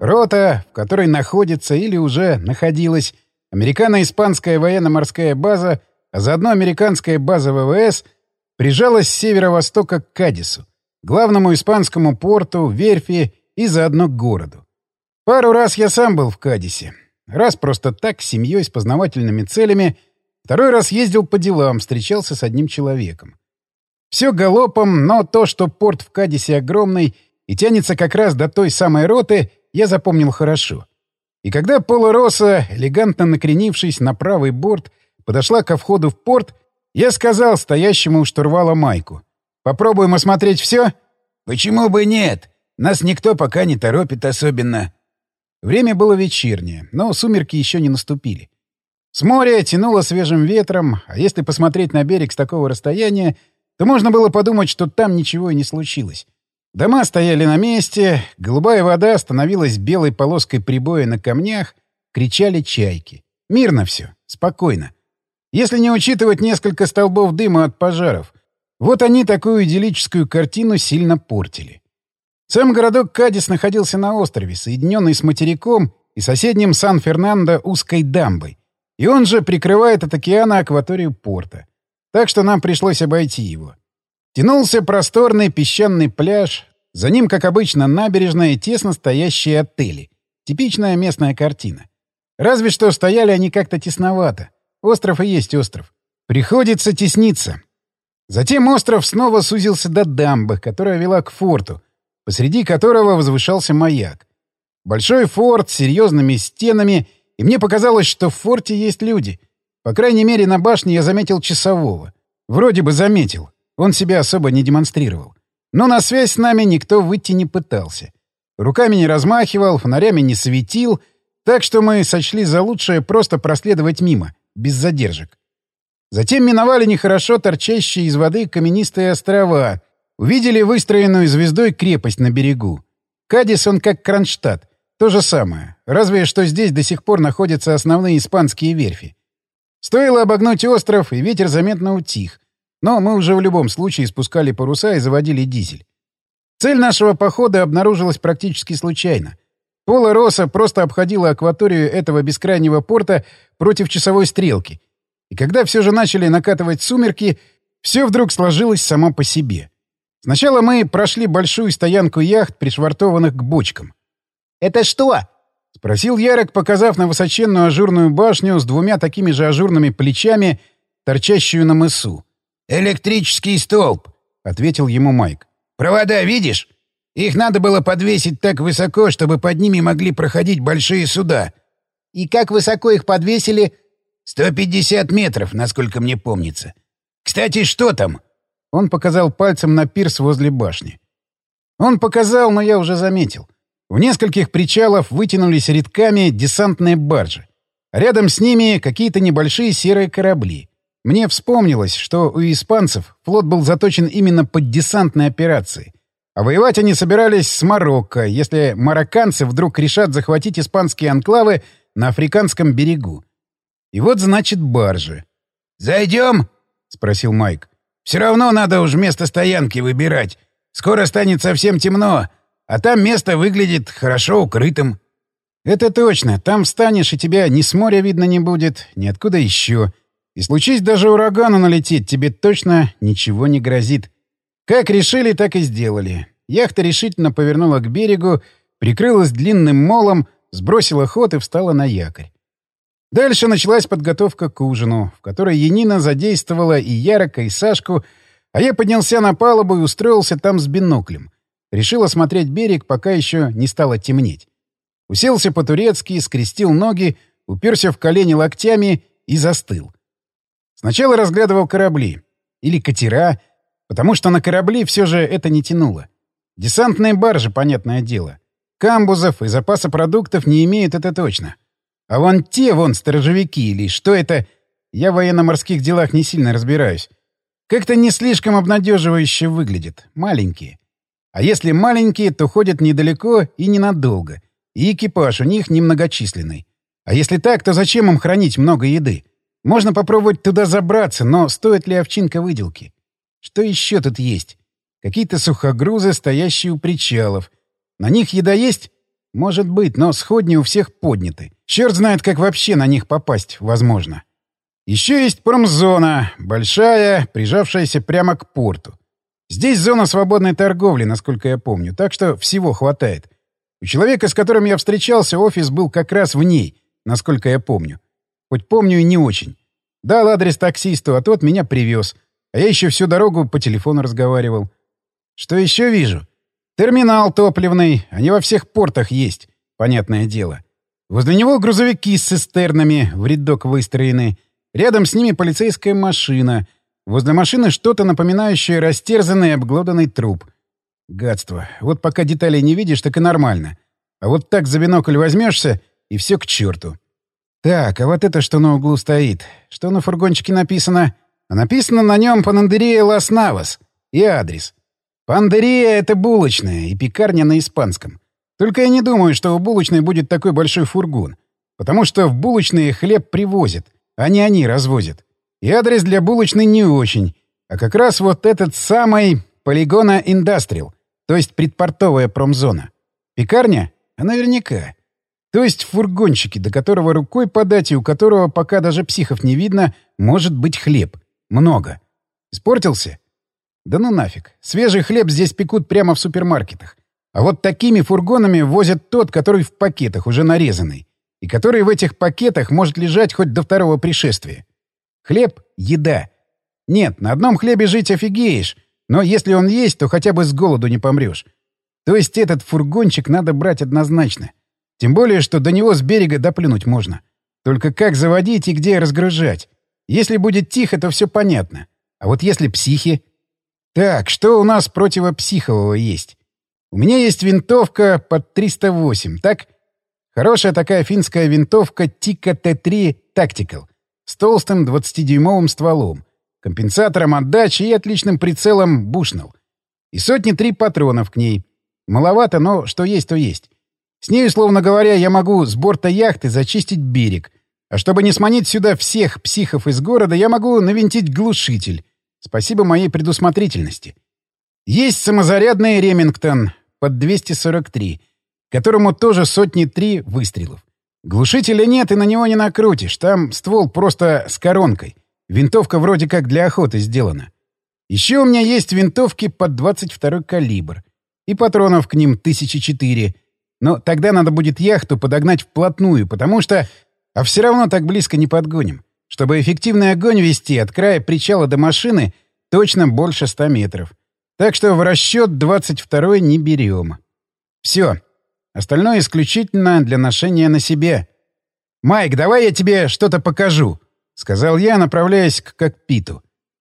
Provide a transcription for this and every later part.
Рота, в которой находится или уже находилась американо-испанская военно-морская база, а заодно американская база ВВС, прижалась с северо-востока к Кадису, главному испанскому порту, верфи и заодно к городу. Пару раз я сам был в Кадисе. Раз просто так, с семьей, с познавательными целями. Второй раз ездил по делам, встречался с одним человеком. Все галопом, но то, что порт в Кадисе огромный и тянется как раз до той самой роты, я запомнил хорошо. И когда Пола Росса, элегантно накренившись на правый борт, подошла ко входу в порт, я сказал стоящему у штурвала Майку: «Попробуем осмотреть все?» «Почему бы нет? Нас никто пока не торопит особенно». Время было вечернее, но сумерки еще не наступили. С моря тянуло свежим ветром, а если посмотреть на берег с такого расстояния, то можно было подумать, что там ничего и не случилось. Дома стояли на месте, голубая вода становилась белой полоской прибоя на камнях, кричали чайки. Мирно все, спокойно. Если не учитывать несколько столбов дыма от пожаров. Вот они такую идиллическую картину сильно портили. Сам городок Кадис находился на острове, соединенный с материком и соседним Сан-Фернандо узкой дамбой. И он же прикрывает от океана акваторию порта. Так что нам пришлось обойти его. Тянулся просторный песчаный пляж, за ним, как обычно, набережная и тесно стоящие отели. Типичная местная картина. Разве что стояли они как-то тесновато. Остров и есть остров. Приходится тесниться. Затем остров снова сузился до дамбы, которая вела к форту, посреди которого возвышался маяк. Большой форт с серьезными стенами, и мне показалось, что в форте есть люди. По крайней мере, на башне я заметил часового. Вроде бы заметил. Он себя особо не демонстрировал. Но на связь с нами никто выйти не пытался. Руками не размахивал, фонарями не светил, так что мы сочли за лучшее просто проследовать мимо, без задержек. Затем миновали нехорошо торчащие из воды каменистые острова, увидели выстроенную звездой крепость на берегу. Кадис он как Кронштадт, то же самое, разве что здесь до сих пор находятся основные испанские верфи. Стоило обогнуть остров, и ветер заметно утих, но мы уже в любом случае спускали паруса и заводили дизель. Цель нашего похода обнаружилась практически случайно. Пола Росса просто обходила акваторию этого бескрайнего порта против часовой стрелки. И когда все же начали накатывать сумерки, все вдруг сложилось само по себе. Сначала мы прошли большую стоянку яхт, пришвартованных к бочкам. «Это что?» — спросил Ярок, показав на высоченную ажурную башню с двумя такими же ажурными плечами, торчащую на мысу. «Электрический столб», — ответил ему Майк. «Провода видишь? Их надо было подвесить так высоко, чтобы под ними могли проходить большие суда». «И как высоко их подвесили?» 150 метров, насколько мне помнится. Кстати, что там?» Он показал пальцем на пирс возле башни. Он показал, но я уже заметил. В нескольких причалов вытянулись рядками десантные баржи. Рядом с ними какие-то небольшие серые корабли. Мне вспомнилось, что у испанцев флот был заточен именно под десантные операции. А воевать они собирались с Марокко, если марокканцы вдруг решат захватить испанские анклавы на африканском берегу. И вот, значит, баржи. «Зайдем?» — спросил Майк. «Все равно надо уж место стоянки выбирать. Скоро станет совсем темно, а там место выглядит хорошо укрытым». «Это точно. Там встанешь, и тебя ни с моря видно не будет, ни откуда еще. И случись даже урагану налететь, тебе точно ничего не грозит. Как решили, так и сделали. Яхта решительно повернула к берегу, прикрылась длинным молом, сбросила ход и встала на якорь. Дальше началась подготовка к ужину, в которой Янина задействовала и Ярока, и Сашку, а я поднялся на палубу и устроился там с биноклем. Решил осмотреть берег, пока еще не стало темнеть. Уселся по-турецки, скрестил ноги, уперся в колени локтями и застыл. Сначала разглядывал корабли. Или катера, потому что на корабли все же это не тянуло. Десантные баржи, понятное дело. Камбузов и запаса продуктов не имеют, это точно. А вон те, сторожевики или что это... Я в военно-морских делах не сильно разбираюсь. Как-то не слишком обнадеживающе выглядят. Маленькие. А если маленькие, то ходят недалеко и ненадолго. И экипаж у них немногочисленный. А если так, то зачем им хранить много еды? Можно попробовать туда забраться, но стоит ли овчинка выделки? Что еще тут есть? Какие-то сухогрузы, стоящие у причалов. На них еда есть? Может быть, но сходни у всех подняты. Черт знает, как вообще на них попасть возможно. Еще есть промзона, большая, прижавшаяся прямо к порту. Здесь зона свободной торговли, насколько я помню, так что всего хватает. У человека, с которым я встречался, офис был как раз в ней, насколько я помню. Хоть помню и не очень. Дал адрес таксисту, а тот меня привез. А я еще всю дорогу по телефону разговаривал. Что еще вижу? Терминал топливный, они во всех портах есть, понятное дело. Возле него грузовики с цистернами в рядок выстроены. Рядом с ними полицейская машина. Возле машины что-то напоминающее растерзанный и обглоданный труп. Гадство. Вот пока деталей не видишь, так и нормально. А вот так за бинокль возьмешься, и все к черту. Так, а вот это что на углу стоит? Что на фургончике написано? А написано на нем «Панадерия Лас Навас» и адрес. Панадерия — это булочная и пекарня на испанском. Только я не думаю, что у булочной будет такой большой фургон. Потому что в булочные хлеб привозят, а не они развозят. И адрес для булочной не очень. А как раз вот этот самый полигона Индастриал, то есть предпортовая промзона. Пекарня? А наверняка. То есть фургончики, до которого рукой подать и у которого пока даже психов не видно, может быть хлеб. Много. Испортился? Да ну нафиг. Свежий хлеб здесь пекут прямо в супермаркетах. А вот такими фургонами возят тот, который в пакетах, уже нарезанный. И который в этих пакетах может лежать хоть до второго пришествия. Хлеб — еда. Нет, на одном хлебе жить офигеешь. Но если он есть, то хотя бы с голоду не помрешь. То есть этот фургончик надо брать однозначно. Тем более, что до него с берега доплюнуть можно. Только как заводить и где разгружать? Если будет тихо, то все понятно. А вот если психи... Так, что у нас противопсихового есть? У меня есть винтовка под 308, так? Хорошая такая финская винтовка Тика Т3 Tactical с толстым 20-дюймовым стволом, компенсатором отдачи и отличным прицелом Bushnell. И 103 патронов к ней. Маловато, но что есть, то есть. С ней, условно говоря, я могу с борта яхты зачистить берег. А чтобы не сманить сюда всех психов из города, я могу навинтить глушитель. Спасибо моей предусмотрительности. Есть самозарядный Ремингтон под 243, которому тоже 103 выстрелов. Глушителя нет и на него не накрутишь. Там ствол просто с коронкой. Винтовка вроде как для охоты сделана. Еще у меня есть винтовки под 22-й калибр. И патронов к ним 1004. Но тогда надо будет яхту подогнать вплотную, потому что... А все равно так близко не подгоним. Чтобы эффективный огонь вести от края причала до машины, точно больше 100 метров. Так что в расчет 22-й не берем. Все. Остальное исключительно для ношения на себе. «Майк, давай я тебе что-то покажу», — сказал я, направляясь к кокпиту.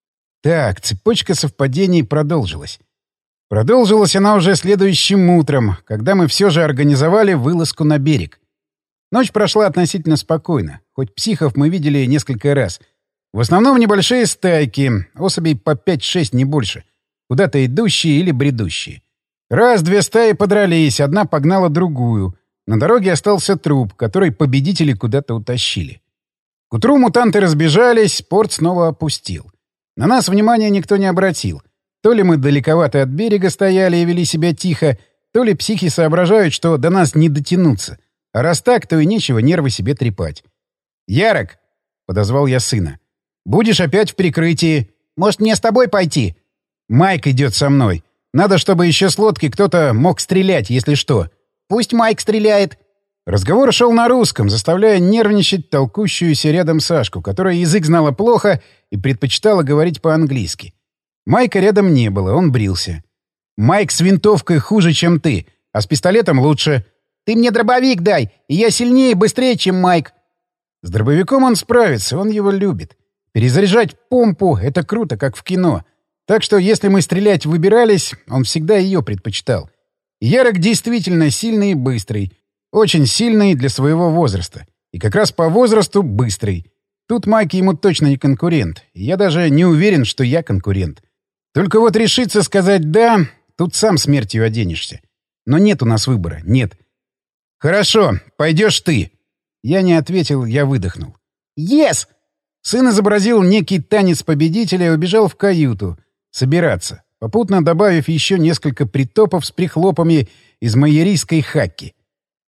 Так, цепочка совпадений продолжилась. Продолжилась она уже следующим утром, когда мы все же организовали вылазку на берег. Ночь прошла относительно спокойно, хоть психов мы видели несколько раз. В основном небольшие стайки, особей по 5-6, не больше, куда-то идущие или бредущие. Раз-две стаи подрались, одна погнала другую. На дороге остался труп, который победители куда-то утащили. К утру мутанты разбежались, порт снова опустил. На нас внимания никто не обратил. То ли мы далековато от берега стояли и вели себя тихо, то ли психи соображают, что до нас не дотянуться. А раз так, то и нечего нервы себе трепать. «Ярок!» — подозвал я сына. «Будешь опять в прикрытии. Может, мне с тобой пойти?» «Майк идет со мной. Надо, чтобы еще с лодки кто-то мог стрелять, если что». «Пусть Майк стреляет». Разговор шел на русском, заставляя нервничать толкущуюся рядом Сашку, которая язык знала плохо и предпочитала говорить по-английски. Майка рядом не было, он брился. «Майк с винтовкой хуже, чем ты, а с пистолетом лучше». «Ты мне дробовик дай, и я сильнее и быстрее, чем Майк». С дробовиком он справится, он его любит. Перезаряжать помпу — это круто, как в кино. Так что, если мы стрелять выбирались, он всегда ее предпочитал. Ярок действительно сильный и быстрый. Очень сильный для своего возраста. И как раз по возрасту быстрый. Тут Майк ему точно не конкурент. И я даже не уверен, что я конкурент. Только вот решиться сказать «да», тут сам смертью оденешься. Но нет у нас выбора, нет. «Хорошо, пойдешь ты». Я не ответил, я выдохнул. «Ес!» Сын изобразил некий танец победителя и убежал в каюту. Собираться, попутно добавив еще несколько притопов с прихлопами из майерийской хакки.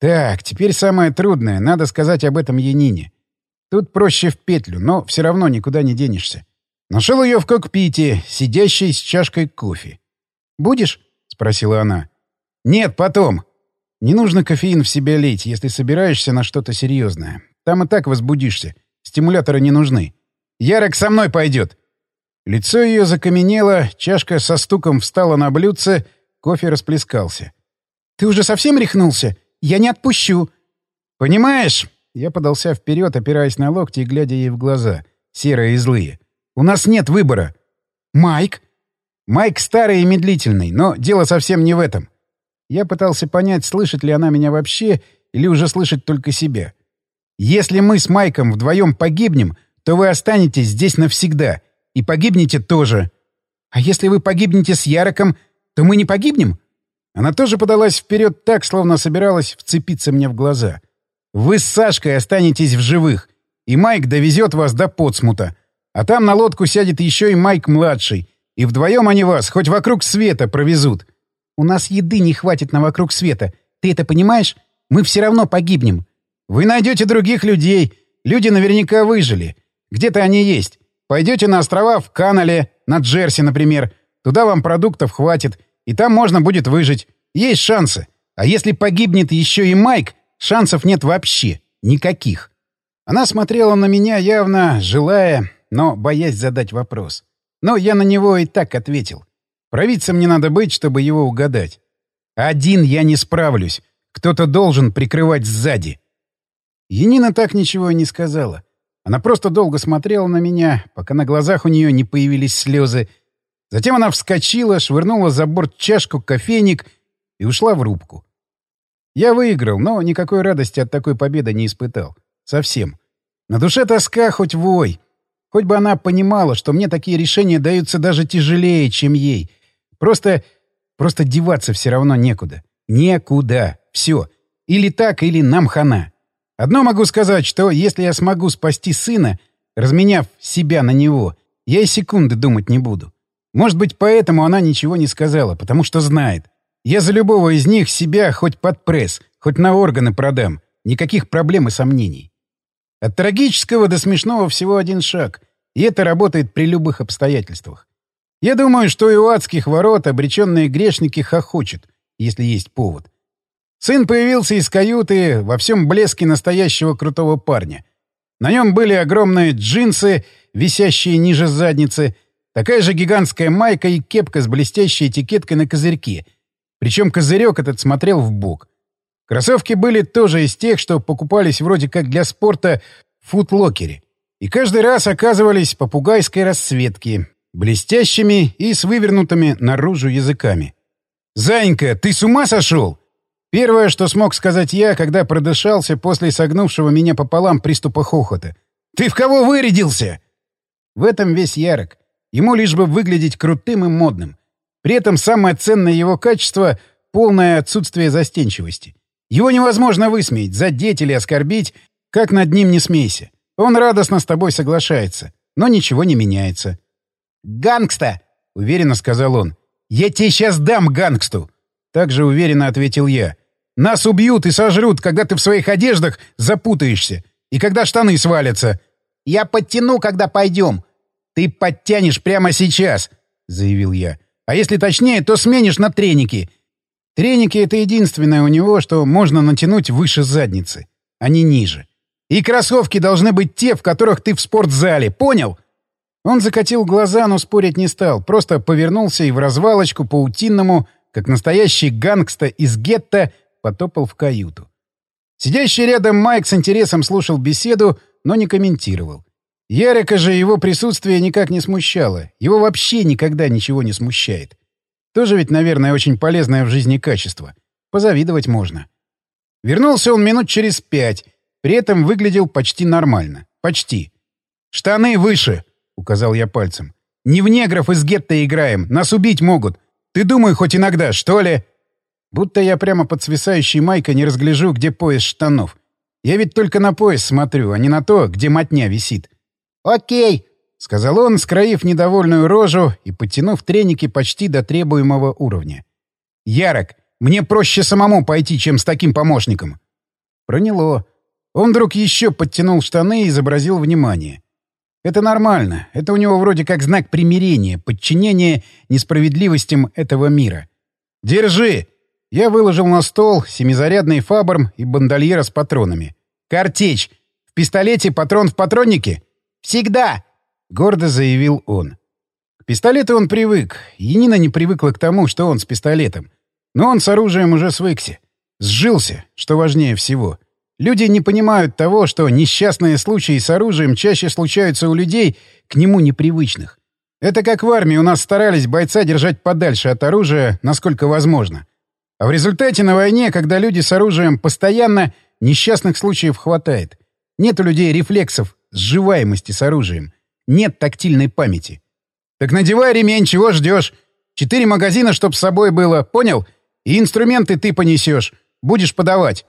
Так, теперь самое трудное. Надо сказать об этом Янине. Тут проще в петлю, но все равно никуда не денешься. Нашел ее в кокпите, сидящей с чашкой кофе. «Будешь?» — спросила она. «Нет, потом. Не нужно кофеин в себя лить, если собираешься на что-то серьезное. Там и так возбудишься. Стимуляторы не нужны. Ярик со мной пойдет». Лицо ее закаменело, чашка со стуком встала на блюдце, кофе расплескался. «Ты уже совсем рехнулся? Я не отпущу!» «Понимаешь?» Я подался вперед, опираясь на локти и глядя ей в глаза, серые и злые. «У нас нет выбора!» «Майк?» «Майк старый и медлительный, но дело совсем не в этом». Я пытался понять, слышит ли она меня вообще, или уже слышит только себя. «Если мы с Майком вдвоем погибнем, то вы останетесь здесь навсегда. И погибнете тоже. А если вы погибнете с Яриком, то мы не погибнем?» Она тоже подалась вперед так, словно собиралась вцепиться мне в глаза. «Вы с Сашкой останетесь в живых, и Майк довезет вас до Потсмута. А там на лодку сядет еще и Майк-младший, и вдвоем они вас хоть вокруг света провезут». «У нас еды не хватит на вокруг света. Ты это понимаешь? Мы все равно погибнем». «Вы найдете других людей. Люди наверняка выжили. Где-то они есть. Пойдете на острова в Канале, на Джерси, например. Туда вам продуктов хватит, и там можно будет выжить. Есть шансы. А если погибнет еще и Майк, шансов нет вообще. Никаких». Она смотрела на меня, явно желая, но боясь задать вопрос. Но я на него и так ответил. Провидцем мне надо быть, чтобы его угадать. Один я не справлюсь. Кто-то должен прикрывать сзади. Янина так ничего и не сказала. Она просто долго смотрела на меня, пока на глазах у нее не появились слезы. Затем она вскочила, швырнула за борт чашку, кофейник и ушла в рубку. Я выиграл, но никакой радости от такой победы не испытал. Совсем. На душе тоска хоть вой. Хоть бы она понимала, что мне такие решения даются даже тяжелее, чем ей. Просто деваться все равно некуда. Некуда. Все. Или так, или нам хана. Одно могу сказать, что если я смогу спасти сына, разменяв себя на него, я и секунды думать не буду. Может быть, поэтому она ничего не сказала, потому что знает. Я за любого из них себя хоть под пресс, хоть на органы продам. Никаких проблем и сомнений. От трагического до смешного всего один шаг. И это работает при любых обстоятельствах. Я думаю, что и у адских ворот обреченные грешники хохочут, если есть повод. Сын появился из каюты во всем блеске настоящего крутого парня. На нем были огромные джинсы, висящие ниже задницы, такая же гигантская майка и кепка с блестящей этикеткой на козырьке. Причем козырек этот смотрел в бок. Кроссовки были тоже из тех, что покупались вроде как для спорта в футлокере. И каждый раз оказывались попугайской расцветки, блестящими и с вывернутыми наружу языками. «Занька, ты с ума сошел?» Первое, что смог сказать я, когда продышался после согнувшего меня пополам приступа хохота. «Ты в кого вырядился?» В этом весь Ярик. Ему лишь бы выглядеть крутым и модным. При этом самое ценное его качество — полное отсутствие застенчивости. Его невозможно высмеять, задеть или оскорбить, как над ним не смейся. Он радостно с тобой соглашается, но ничего не меняется. «Гангста!» — уверенно сказал он. «Я тебе сейчас дам гангсту!» Также уверенно ответил я. «Нас убьют и сожрут, когда ты в своих одеждах запутаешься, и когда штаны свалятся». «Я подтяну, когда пойдем». «Ты подтянешь прямо сейчас», — заявил я. «А если точнее, то сменишь на треники». Треники — это единственное у него, что можно натянуть выше задницы, а не ниже. И кроссовки должны быть те, в которых ты в спортзале, понял? Он закатил глаза, но спорить не стал, просто повернулся и в развалочку паутинному, как настоящий гангста из гетто, потопал в каюту. Сидящий рядом Майк с интересом слушал беседу, но не комментировал. Ярика же его присутствие никак не смущало. Его вообще никогда ничего не смущает. Тоже ведь, наверное, очень полезное в жизни качество. Позавидовать можно. Вернулся он минут через 5. При этом выглядел почти нормально. Почти. «Штаны выше!» — указал я пальцем. «Не в негров из гетто играем. Нас убить могут. Ты думай хоть иногда, что ли?» Будто я прямо под свисающей майкой не разгляжу, где пояс штанов. Я ведь только на пояс смотрю, а не на то, где мотня висит. «Окей», — сказал он, скроив недовольную рожу и подтянув треники почти до требуемого уровня. «Ярик, мне проще самому пойти, чем с таким помощником». Проняло. Он вдруг еще подтянул штаны и изобразил внимание. Это нормально. Это у него вроде как знак примирения, подчинения несправедливостям этого мира. «Держи!» Я выложил на стол семизарядный фабрм и бандольера с патронами. «Картечь! В пистолете патрон в патроннике?» «Всегда!» — гордо заявил он. К пистолету он привык. Янина не привыкла к тому, что он с пистолетом. Но он с оружием уже свыкся. Сжился, что важнее всего. Люди не понимают того, что несчастные случаи с оружием чаще случаются у людей, к нему непривычных. Это как в армии у нас старались бойца держать подальше от оружия, насколько возможно. А в результате на войне, когда люди с оружием постоянно, несчастных случаев хватает. Нет у людей рефлексов, сживаемости с оружием. Нет тактильной памяти. Так надевай ремень, чего ждешь? 4 магазина, чтоб с собой было, понял? И инструменты ты понесешь. Будешь подавать.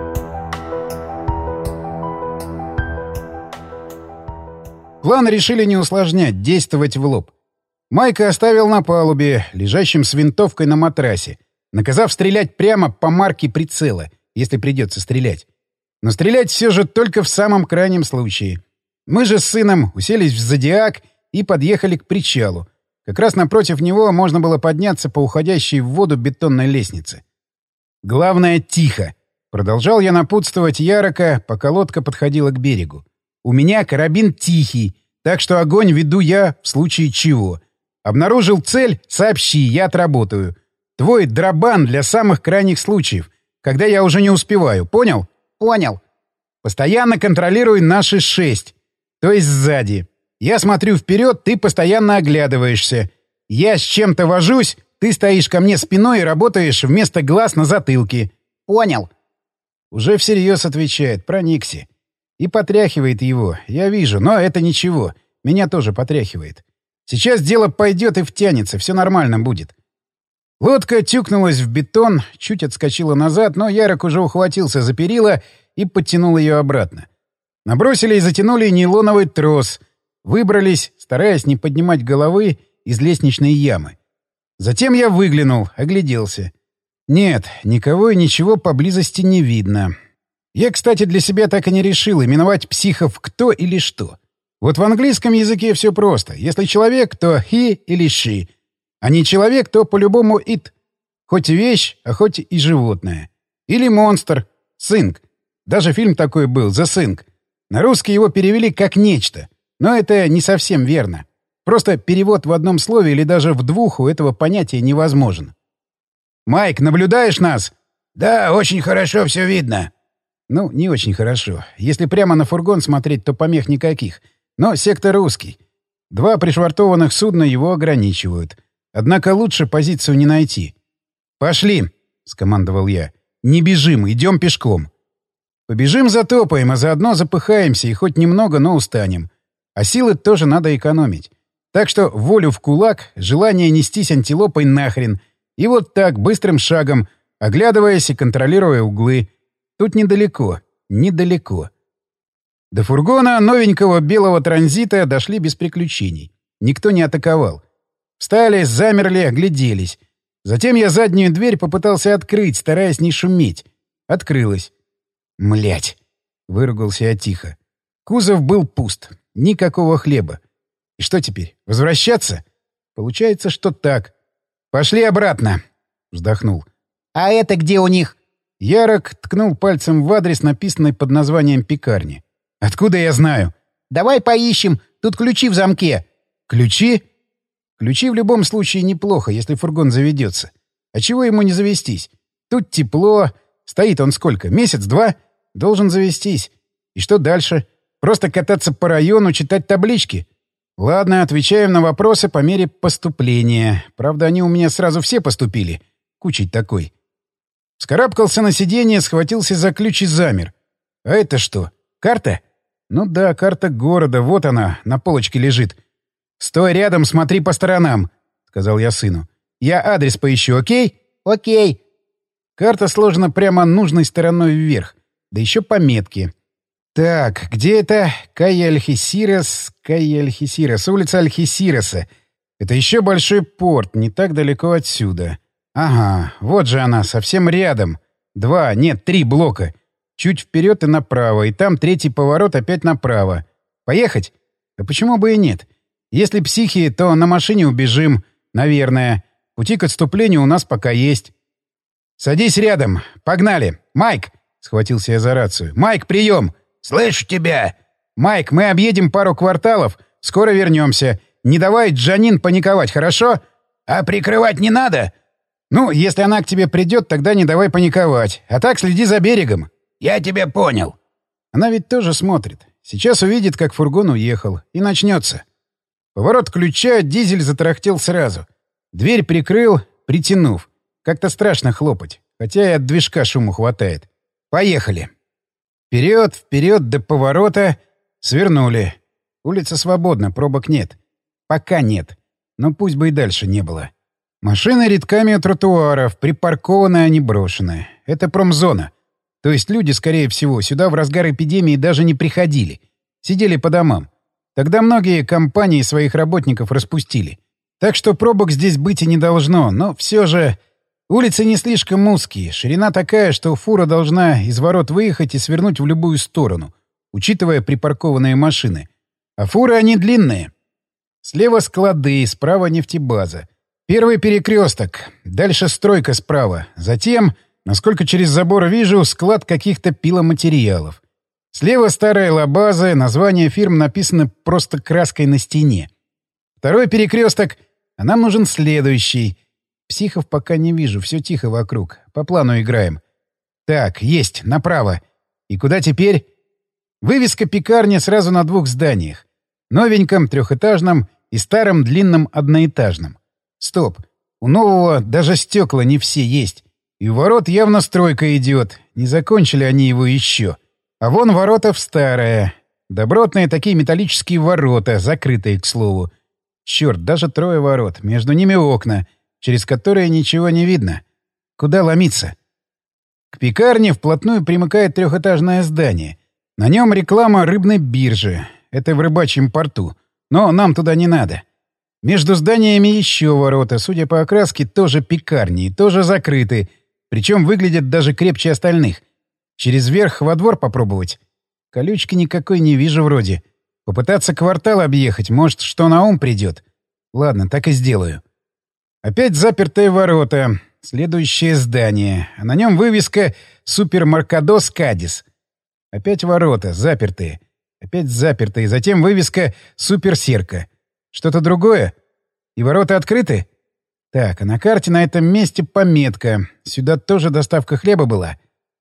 План решили не усложнять, действовать в лоб. Майка оставил на палубе, лежащим с винтовкой на матрасе, наказав стрелять прямо по марке прицела, если придется стрелять. Но стрелять все же только в самом крайнем случае. Мы же с сыном уселись в «Зодиак» и подъехали к причалу. Как раз напротив него можно было подняться по уходящей в воду бетонной лестнице. «Главное, тихо!» — продолжал я напутствовать Ярока, пока лодка подходила к берегу. «У меня карабин тихий, так что огонь веду я в случае чего. Обнаружил цель — сообщи, я отработаю. Твой дробан для самых крайних случаев, когда я уже не успеваю, понял?» «Понял». «Постоянно контролируй наши 6, то есть сзади. Я смотрю вперед, ты постоянно оглядываешься. Я с чем-то вожусь, ты стоишь ко мне спиной и работаешь вместо глаз на затылке». «Понял». Уже всерьез отвечает, проникся. И потряхивает его, я вижу, но это ничего. Меня тоже потряхивает. Сейчас дело пойдет и втянется, все нормально будет. Лодка тюкнулась в бетон, чуть отскочила назад, но Ярок уже ухватился за перила и подтянул ее обратно. Набросили и затянули нейлоновый трос. Выбрались, стараясь не поднимать головы, из лестничной ямы. Затем я выглянул, огляделся. Нет, никого и ничего поблизости не видно. Я, кстати, для себя так и не решил, именовать психов кто или что. Вот в английском языке все просто. Если человек, то he или she. А не человек, то по-любому it. Хоть вещь, а хоть и животное. Или монстр. Think. Даже фильм такой был, The Think. На русский его перевели как «нечто». Но это не совсем верно. Просто перевод в одном слове или даже в двух у этого понятия невозможен. «Майк, наблюдаешь нас?» «Да, очень хорошо все видно». Ну, не очень хорошо. Если прямо на фургон смотреть, то помех никаких. Но сектор узкий. 2 пришвартованных судна его ограничивают. Однако лучше позицию не найти. «Пошли!» — скомандовал я. «Не бежим, идем пешком». Побежим, затопаем, а заодно запыхаемся и хоть немного, но устанем. А силы тоже надо экономить. Так что волю в кулак, желание нестись антилопой нахрен. И вот так, быстрым шагом, оглядываясь и контролируя углы. Тут недалеко, недалеко. До фургона новенького белого транзита дошли без приключений. Никто не атаковал. Встали, замерли, огляделись. Затем я заднюю дверь попытался открыть, стараясь не шуметь. Открылась. «Млять!» — выругался я тихо. Кузов был пуст. Никакого хлеба. И что теперь, возвращаться? Получается, что так. «Пошли обратно!» — вздохнул. «А это где у них?» Ярок ткнул пальцем в адрес, написанный под названием пекарни. «Откуда я знаю?» «Давай поищем. Тут ключи в замке». «Ключи?» «Ключи в любом случае неплохо, если фургон заведется. А чего ему не завестись? Тут тепло. Стоит он сколько? Месяц-два? Должен завестись. И что дальше? Просто кататься по району, читать таблички? Ладно, отвечаем на вопросы по мере поступления. Правда, они у меня сразу все поступили. Кучей такой». Вскарабкался на сиденье, схватился за ключ и замер. «А это что? Карта?» «Ну да, карта города. Вот она, на полочке лежит». «Стой рядом, смотри по сторонам», — сказал я сыну. «Я адрес поищу, окей?» «Окей». Карта сложена прямо нужной стороной вверх. Да еще пометки. Так, где это? Кайя Альхесирос, улица Альхесироса. Это еще большой порт, не так далеко отсюда. Ага, вот же она, совсем рядом. 2, нет, 3 блока. чуть вперед и направо, и там третий поворот опять направо. Поехать? Да почему бы и нет? Если психи, то на машине убежим, наверное. Пути к отступлению у нас пока есть. «Садись рядом. Погнали. Майк!» — схватился я за рацию. «Майк, прием!» «Слышу тебя!» «Майк, мы объедем пару кварталов. Скоро вернемся. Не давай Джанин паниковать, хорошо?» «А прикрывать не надо?» «Ну, если она к тебе придет, тогда не давай паниковать. А так следи за берегом». «Я тебя понял». Она ведь тоже смотрит. Сейчас увидит, как фургон уехал. И начнется. Поворот ключа, дизель затарахтел сразу. Дверь прикрыл, притянув. Как-то страшно хлопать. Хотя и от движка шуму хватает. Поехали. Вперед, вперед до поворота. Свернули. Улица свободна, пробок нет. Пока нет. Но пусть бы и дальше не было. Машины рядками у тротуаров, припаркованы, а не брошены. Это промзона. То есть люди, скорее всего, сюда в разгар эпидемии даже не приходили. Сидели по домам. Тогда многие компании своих работников распустили. Так что пробок здесь быть и не должно, но все же... Улицы не слишком узкие, ширина такая, что фура должна из ворот выехать и свернуть в любую сторону, учитывая припаркованные машины. А фуры они длинные. Слева склады, справа нефтебаза. Первый перекресток, дальше стройка справа. Затем, насколько через забор вижу, склад каких-то пиломатериалов. Слева старая лабаза, название фирм написано просто краской на стене. Второй перекресток, а нам нужен следующий. Психов пока не вижу, все тихо вокруг. По плану играем. Так, есть, направо. И куда теперь? Вывеска пекарни сразу на двух зданиях. Новеньком, трехэтажном и старом длинном одноэтажном. Стоп. У нового даже стекла не все есть. И у ворот явно стройка идет. Не закончили они его еще. А вон ворота в старое. Добротные такие металлические ворота, закрытые, к слову. Черт, даже трое ворот. Между ними окна, через которые ничего не видно. Куда ломиться? К пекарне вплотную примыкает трехэтажное здание. На нем реклама рыбной биржи. Это в рыбачьем порту. Но нам туда не надо. Между зданиями еще ворота, судя по окраске, тоже пекарни, тоже закрыты. Причем выглядят даже крепче остальных. Через верх во двор попробовать? Колючки никакой не вижу вроде. Попытаться квартал объехать, может, что на ум придет. Ладно, так и сделаю. Опять запертые ворота. Следующее здание. А на нем вывеска «Супермаркадос Кадис». Опять ворота, запертые. Опять запертые. Затем вывеска «Суперсерка». Что-то другое? И ворота открыты? Так, а на карте на этом месте пометка. Сюда тоже доставка хлеба была.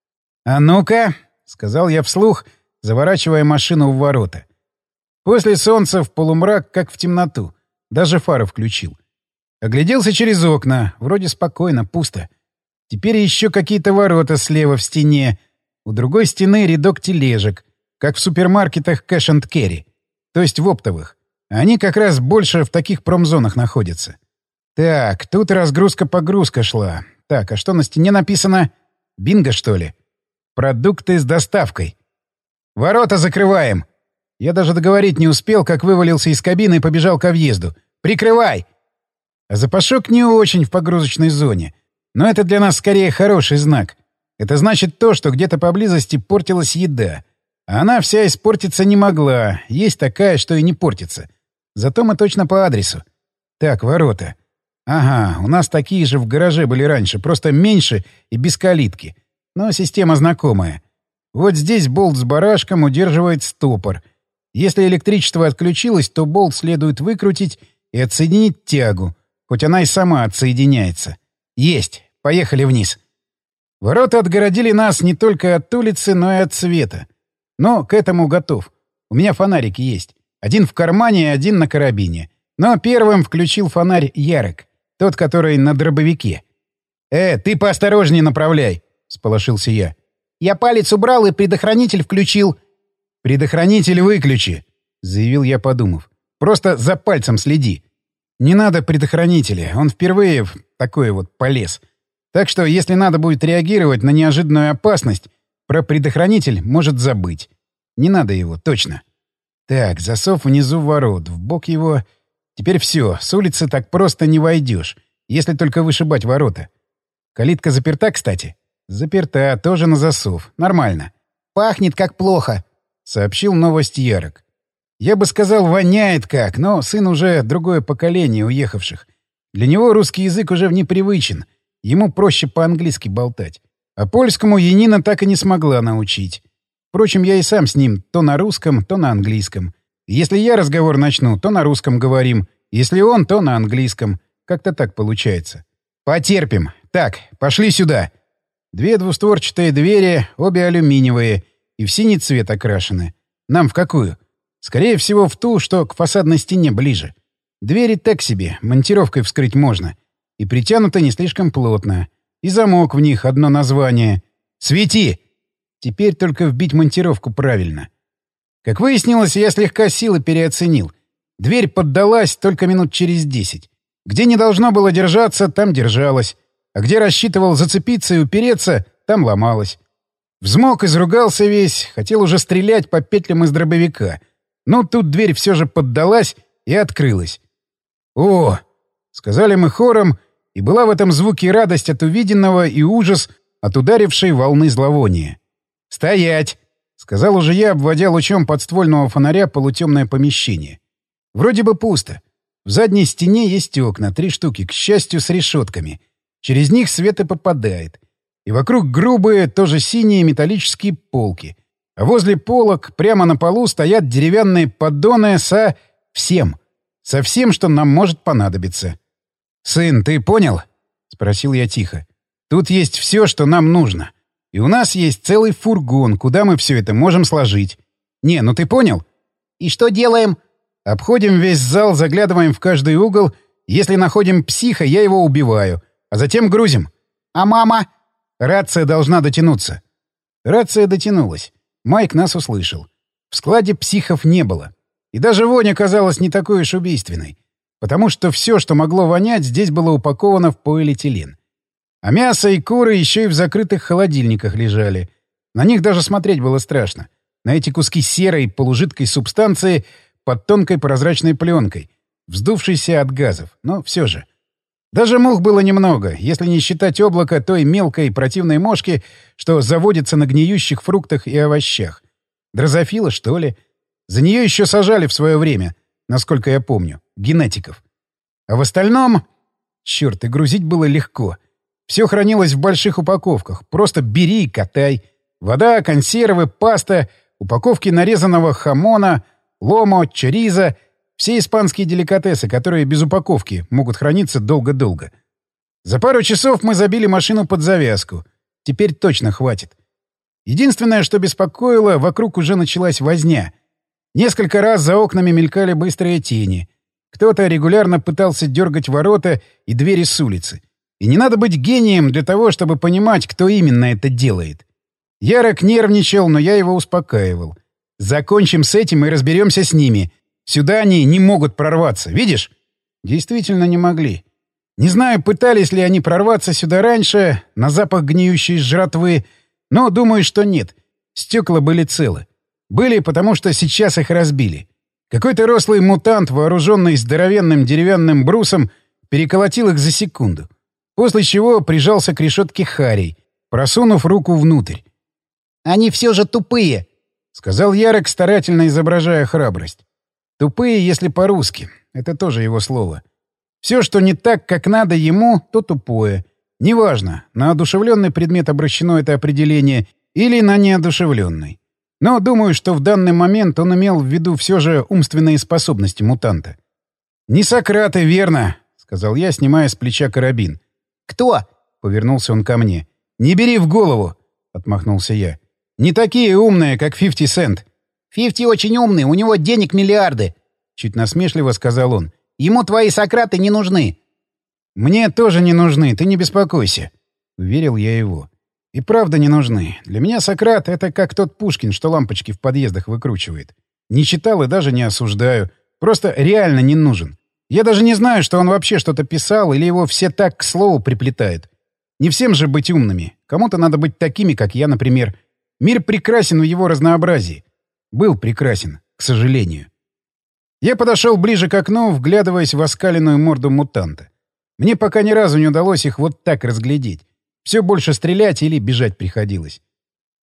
«А ну-ка!» — сказал я вслух, заворачивая машину в ворота. После солнца в полумрак, как в темноту. Даже фары включил. Огляделся через окна. Вроде спокойно, пусто. Теперь еще какие-то ворота слева в стене. У другой стены рядок тележек, как в супермаркетах Cash and Carry. То есть в оптовых. А они как раз больше в таких промзонах находятся. Так, тут разгрузка-погрузка шла. Так, а что на стене написано? Бинго, что ли? Продукты с доставкой. Ворота закрываем. Я даже договорить не успел, как вывалился из кабины и побежал ко въезду. Прикрывай! А запашок не очень в погрузочной зоне. Но это для нас скорее хороший знак. Это значит то, что где-то поблизости портилась еда. А она вся испортиться не могла. Есть такая, что и не портится. Зато мы точно по адресу. Так, ворота. Ага, у нас такие же в гараже были раньше, просто меньше и без калитки. Но система знакомая. Вот здесь болт с барашком удерживает стопор. Если электричество отключилось, то болт следует выкрутить и отсоединить тягу. Хоть она и сама отсоединяется. Есть. Поехали вниз. Ворота отгородили нас не только от улицы, но и от света. Но к этому готов. У меня фонарики есть. Один в кармане и один на карабине. Но первым включил фонарь Ярик. Тот, который на дробовике. Ты поосторожнее направляй, — сполошился я. Я палец убрал и предохранитель включил. Предохранитель выключи, — заявил я, подумав. Просто за пальцем следи. Не надо предохранителя, он впервые в такое вот полез. Так что, если надо будет реагировать на неожиданную опасность, про предохранитель может забыть. Не надо его, точно. Так, засов внизу ворот, вбок его... Теперь все, с улицы так просто не войдешь, если только вышибать ворота. Калитка заперта, кстати? Заперта, тоже на засов. Нормально. Пахнет как плохо», — сообщил новость Ярок. Я бы сказал, воняет как, но сын уже другое поколение уехавших. Для него русский язык уже непривычен, ему проще по-английски болтать. А польскому Янина так и не смогла научить. Впрочем, я и сам с ним то на русском, то на английском. Если я разговор начну, то на русском говорим. Если он, то на английском. Как-то так получается. Потерпим. Так, пошли сюда. 2 двустворчатые двери, обе алюминиевые, и в синий цвет окрашены. Нам в какую? Скорее всего, в ту, что к фасадной стене ближе. Двери так себе, монтировкой вскрыть можно. И притянуты не слишком плотно. И замок в них одно название. «Свети!» Теперь только вбить монтировку правильно. Как выяснилось, я слегка силы переоценил. Дверь поддалась только минут через 10. Где не должно было держаться, там держалась. А где рассчитывал зацепиться и упереться, там ломалась. Взмок, изругался весь, хотел уже стрелять по петлям из дробовика. Но тут дверь все же поддалась и открылась. «О!» — сказали мы хором, и была в этом звуке радость от увиденного и ужас от ударившей волны зловония. «Стоять!» — сказал уже я, обводя лучом подствольного фонаря полутемное помещение. Вроде бы пусто. В задней стене есть окна, 3 штуки, к счастью, с решетками. Через них свет и попадает. И вокруг грубые, тоже синие металлические полки. А возле полок, прямо на полу, стоят деревянные поддоны всем. Со всем, что нам может понадобиться. «Сын, ты понял?» — спросил я тихо. «Тут есть все, что нам нужно. И у нас есть целый фургон, куда мы все это можем сложить. Не, ну ты понял?» «И что делаем?» «Обходим весь зал, заглядываем в каждый угол. Если находим психа, я его убиваю. А затем грузим». «А мама?» «Рация должна дотянуться». Рация дотянулась. Майк нас услышал. В складе психов не было. И даже вонь оказалась не такой уж убийственной. Потому что все, что могло вонять, здесь было упаковано в полиэтилен. А мясо и куры еще и в закрытых холодильниках лежали. На них даже смотреть было страшно. На эти куски серой полужидкой субстанции под тонкой прозрачной пленкой, вздувшейся от газов. Но все же. Даже мух было немного, если не считать облака той мелкой противной мошки, что заводится на гниющих фруктах и овощах. Дрозофила, что ли? За нее еще сажали в свое время, насколько я помню, генетиков. А в остальном... Черт, и грузить было легко. Все хранилось в больших упаковках. Просто бери и катай. Вода, консервы, паста, упаковки нарезанного хамона, ломо, чоризо — все испанские деликатесы, которые без упаковки могут храниться долго-долго. За пару часов мы забили машину под завязку. Теперь точно хватит. Единственное, что беспокоило, вокруг уже началась возня. Несколько раз за окнами мелькали быстрые тени. Кто-то регулярно пытался дергать ворота и двери с улицы. И не надо быть гением для того, чтобы понимать, кто именно это делает. Ярок нервничал, но я его успокаивал. «Закончим с этим и разберемся с ними. Сюда они не могут прорваться, видишь?» Действительно не могли. Не знаю, пытались ли они прорваться сюда раньше, на запах гниющей жратвы, но думаю, что нет. Стекла были целы. Были, потому что сейчас их разбили. Какой-то рослый мутант, вооруженный здоровенным деревянным брусом, переколотил их за секунду. После чего прижался к решетке Харей, просунув руку внутрь. «Они все же тупые», — сказал Ярок, старательно изображая храбрость. «Тупые, если по-русски. Это тоже его слово. Все, что не так, как надо ему, то тупое. Неважно, на одушевленный предмет обращено это определение или на неодушевленный. Но думаю, что в данный момент он имел в виду все же умственные способности мутанта». «Не Сократы, верно», — сказал я, снимая с плеча карабин. «Кто?» — повернулся он ко мне. «Не бери в голову», — отмахнулся я. «Не такие умные, как 50 Cent». «50 очень умный, у него денег миллиарды», — чуть насмешливо сказал он. «Ему твои Сократы не нужны». «Мне тоже не нужны, ты не беспокойся», — уверил я его. «И правда не нужны. Для меня Сократ — это как тот Пушкин, что лампочки в подъездах выкручивает. Не читал и даже не осуждаю. Просто реально не нужен. Я даже не знаю, что он вообще что-то писал, или его все так к слову приплетают. Не всем же быть умными. Кому-то надо быть такими, как я, например. Мир прекрасен в его разнообразии. Был прекрасен, к сожалению». Я подошел ближе к окну, вглядываясь в оскаленную морду мутанта. Мне пока ни разу не удалось их вот так разглядеть. Все больше стрелять или бежать приходилось.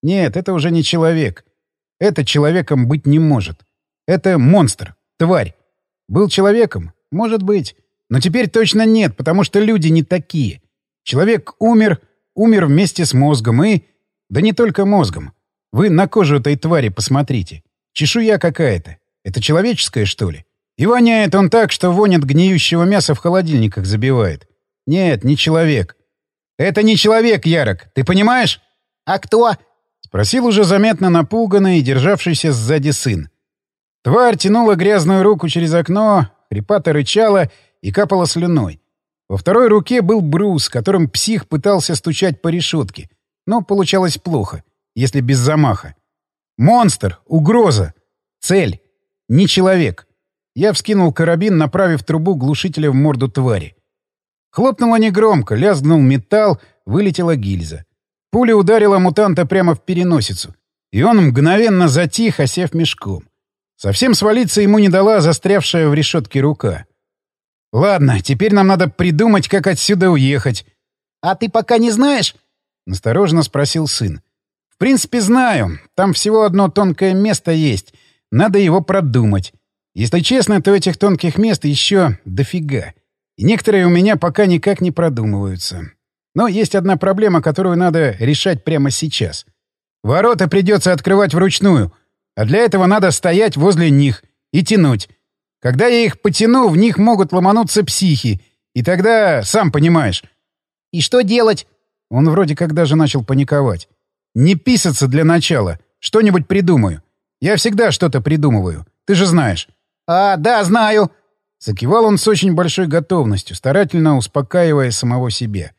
Нет, это уже не человек. Это человеком быть не может. Это монстр, тварь. Был человеком? Может быть. Но теперь точно нет, потому что люди не такие. Человек умер вместе с мозгом и... Да не только мозгом. Вы на кожу этой твари посмотрите. Чешуя какая-то. Это человеческая, что ли? И воняет он так, что вонь от гниющего мяса в холодильниках забивает. Нет, не человек. Это не человек, Ярок, ты понимаешь? А кто? Спросил уже заметно напуганный и державшийся сзади сын. Тварь тянула грязную руку через окно, хрипато рычала и капала слюной. Во второй руке был брус, которым псих пытался стучать по решетке, но получалось плохо, если без замаха. Монстр, угроза, цель, не человек. Я вскинул карабин, направив трубу глушителя в морду твари. Хлопнуло негромко, лязгнул металл, вылетела гильза. Пуля ударила мутанта прямо в переносицу, и он мгновенно затих, осев мешком. Совсем свалиться ему не дала застрявшая в решетке рука. «Ладно, теперь нам надо придумать, как отсюда уехать». «А ты пока не знаешь?» — настороженно спросил сын. «В принципе, знаю. Там всего одно тонкое место есть. Надо его продумать. Если честно, то этих тонких мест еще дофига. И некоторые у меня пока никак не продумываются. Но есть одна проблема, которую надо решать прямо сейчас. Ворота придется открывать вручную, а для этого надо стоять возле них и тянуть. Когда я их потяну, в них могут ломануться психи, и тогда, сам понимаешь». «И что делать?» Он вроде как даже начал паниковать. «Не писаться для начала. Что-нибудь придумаю. Я всегда что-то придумываю. Ты же знаешь». «А, да, знаю». Закивал он с очень большой готовностью, старательно успокаивая самого себя.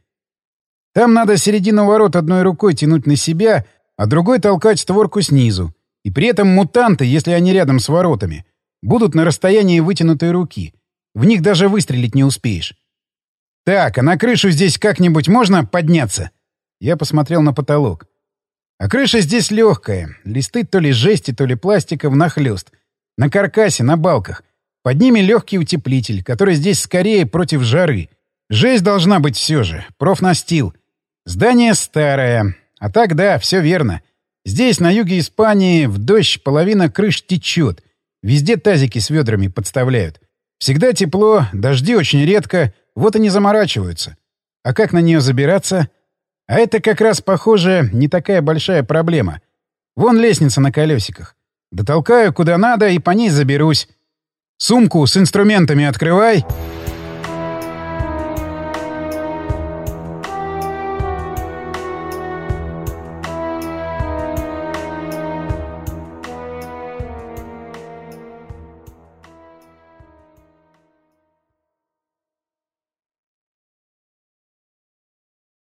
«Там надо середину ворот одной рукой тянуть на себя, а другой толкать створку снизу. И при этом мутанты, если они рядом с воротами, будут на расстоянии вытянутой руки. В них даже выстрелить не успеешь. Так, а на крышу здесь как-нибудь можно подняться?» Я посмотрел на потолок. А крыша здесь легкая. Листы то ли жести, то ли пластика внахлёст. На каркасе, на балках. Под ними легкий утеплитель, который здесь скорее против жары. Жесть должна быть все же. Профнастил. Здание старое. А так, да, все верно. Здесь, на юге Испании, в дождь половина крыш течет. Везде тазики с ведрами подставляют. Всегда тепло, дожди очень редко, вот и не заморачиваются. А как на нее забираться? А это как раз, похоже, не такая большая проблема. Вон лестница на колесиках. Дотолкаю куда надо и по ней заберусь. Сумку с инструментами открывай.